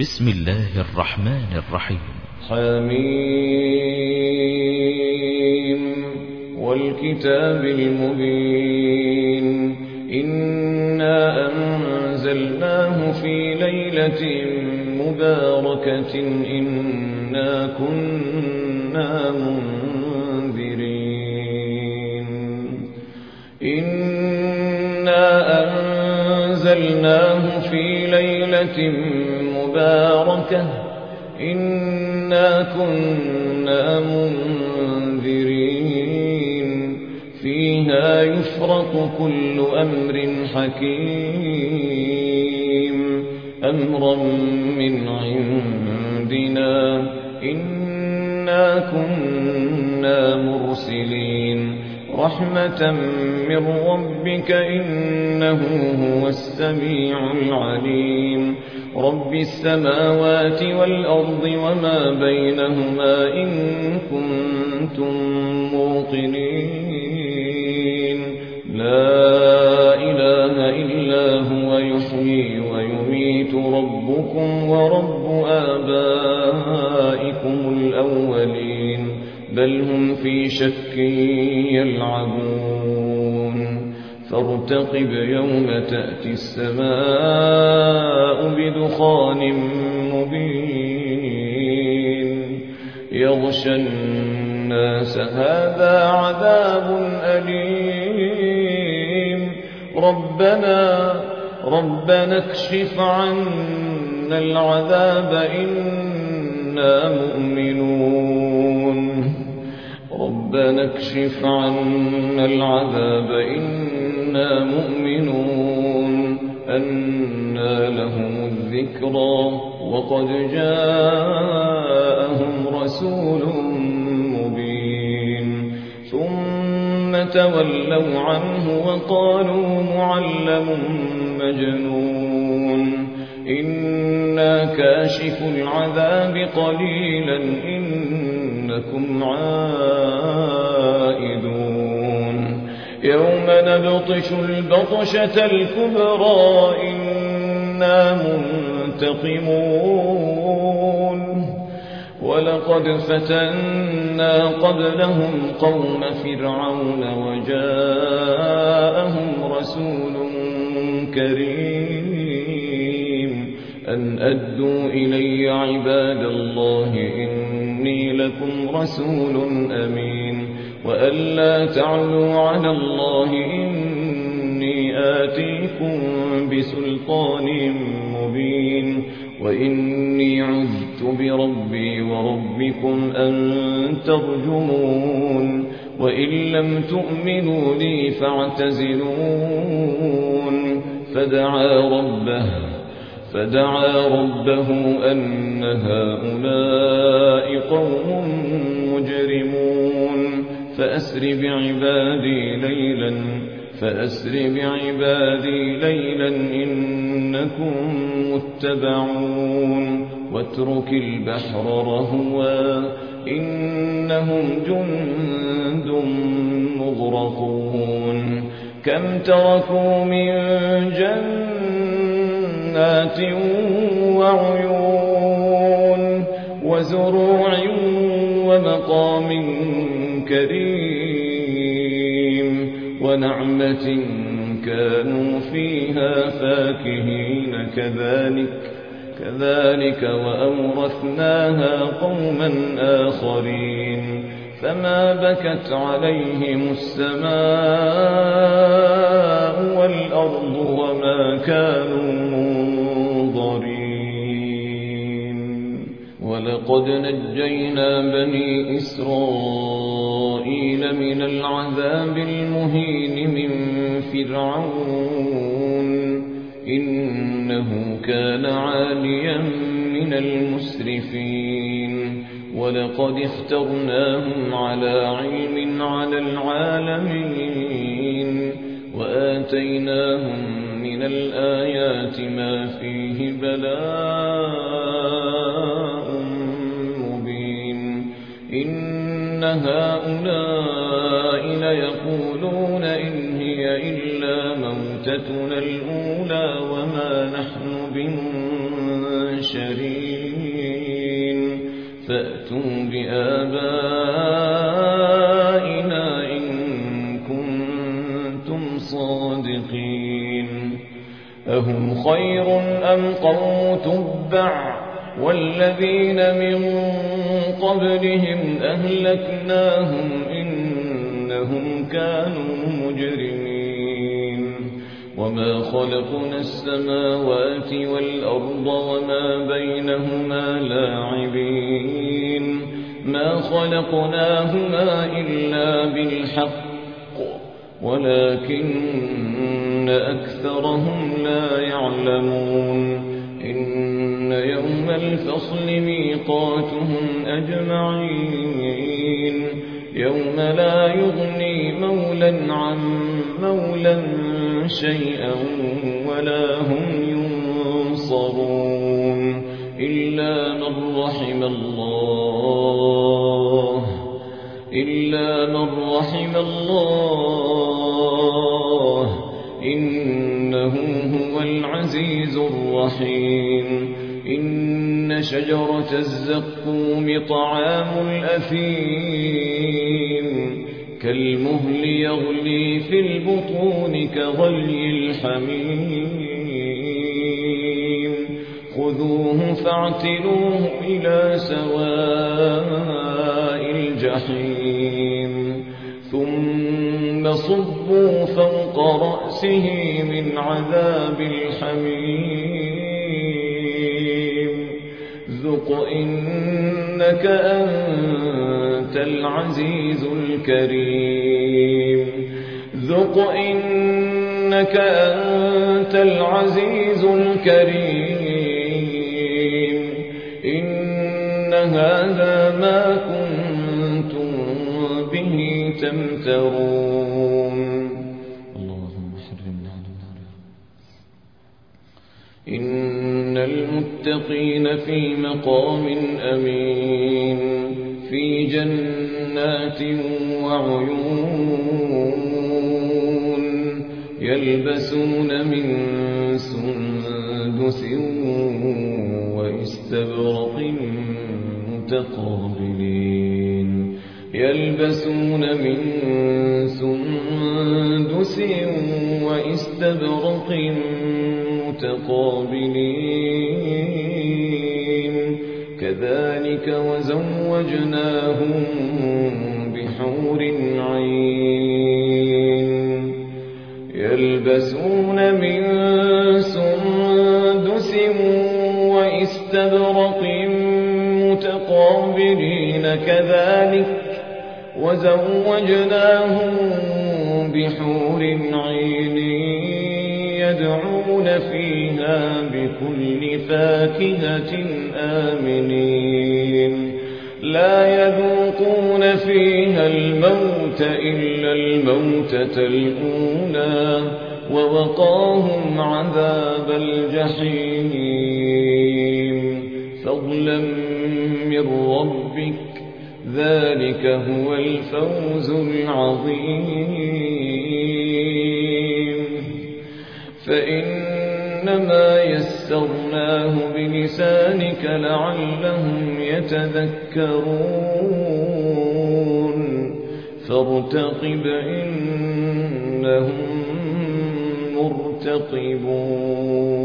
بسم الله الرحمن الرحيم. حميم والكتاب المبين إنا أنزلناه في ليلة مباركة إنا كنا منذرين إنا أنزلناه في ليلة مباركة إنا كنا منذرين فيها يفرق كل أمر حكيم أمرا من عندنا إنا كنا مرسلين رحمة من ربك إنه هو السميع العليم رب السماوات والأرض وما بينهما إن كنتم موقنين لا إله إلا هو يحيي ويميت ربكم ورب آبائكم الأولين بل هم في شك يلعبون فارتقب يوم تأتي السماء بدخان مبين يغشى الناس هذا عذاب أليم ربنا اكشف عنا العذاب إنا مؤمنون ربنا اكشف عنا العذاب إنا مؤمنون أنى لهم الذكرى وقد جاءهم رسول مبين ثم تولوا عنه وقالوا معلم مجنون إنا كاشف العذاب قليلا إنكم عائدون يوم نبطش البطشة الكبرى إنا منتقمون ولقد فتنا قبلهم قوم فرعون وجاءهم رسول كريم أن أدوا إلي عباد الله إني لكم رسول أمين وأن لا تعلوا على الله إني آتيكم بسلطان مبين وإني عذت بربي وربكم أن ترجمون وإن لم تؤمنوا لي فاعتزلون فدعا ربه أن هؤلاء قوم مجرمون فأسر بعبادي ليلا إنكم متبعون واترك البحر رهوا إنهم جند مغرقون كم تركوا من جنات وعيون وزروع ومقام كريم ونعمة كانوا فيها فاكهين كذلك وأورثناها قوما آخرين فما بكت عليهم السماء والأرض وما كانوا منظرين ولقد نجينا بني إسرائيل من العذاب المهين من فرعون إنه كان عاليا من المسرفين ولقد اخترناهم على علم على العالمين وآتيناهم من الآيات ما فيه بلاء مبين إن هؤلاء ليقولون إن هي إلا موتتنا الأولى وما نحن محشرين فأتوا بآبائنا إن كنتم صادقين أهم خير أم قوم تبع والذين من قبلهم أهلكناهم إنهم كانوا مجرمين وما خلقنا السماوات والأرض وما بينهما لاعبين ما خلقناهما إلا بالحق ولكن أكثرهم لا يعلمون إن يوم الفصل ميقاتهم أجمعين يوم لا يغني مولا عن مولا شيئا ولا هم ينصرون إلا من رحم الله إنه هو العزيز الرحيم إن شجرة الزقوم طعام الأثيم كالمهل يغلي في البطون كغلي الحميم خذوه فاعتلوه إلى سواء الجحيم ثم صبوا فوق رأسه من عذاب الحميم ذق إنك أنت العزيز الكريم ذق إنك أنت العزيز الكريم إن هذا ما كنتم به تمترون اللهم حرمنا على النار إن المتقين في مقام أمين في جنات وعيون يلبسون من سندس واستبرق متقابلين يلبسون من سندس واستبرق متقابلين كذلك وزوجناهم بحور عين يلبسون من سندس واستبرق متقابلين كذلك وزوجناهم بحور عين يدعون فيها بكل فاكهة آمنين لا يذوقون فيها الموت إلا الموتة الأولى ووقاهم عذاب الجحيم فضلا من ربك ذلك هو الفوز العظيم فإنما يسرناه بلسانك لعلهم يتذكرون فارتقب إنهم مرتقبون